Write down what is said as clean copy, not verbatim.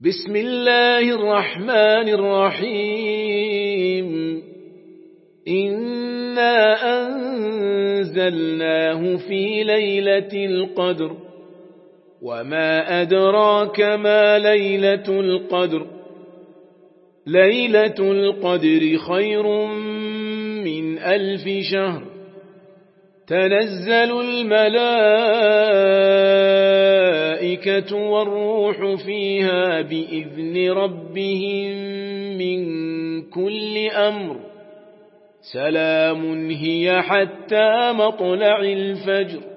بسم الله الرحمن الرحيم إنا أنزلناه في ليلة القدر وما أدراك ما ليلة القدر ليلة القدر خير من 1000 شهر تنزل الملائكة والروح فيها بإذن ربهم من كل أمر سلام هي حتى مطلع الفجر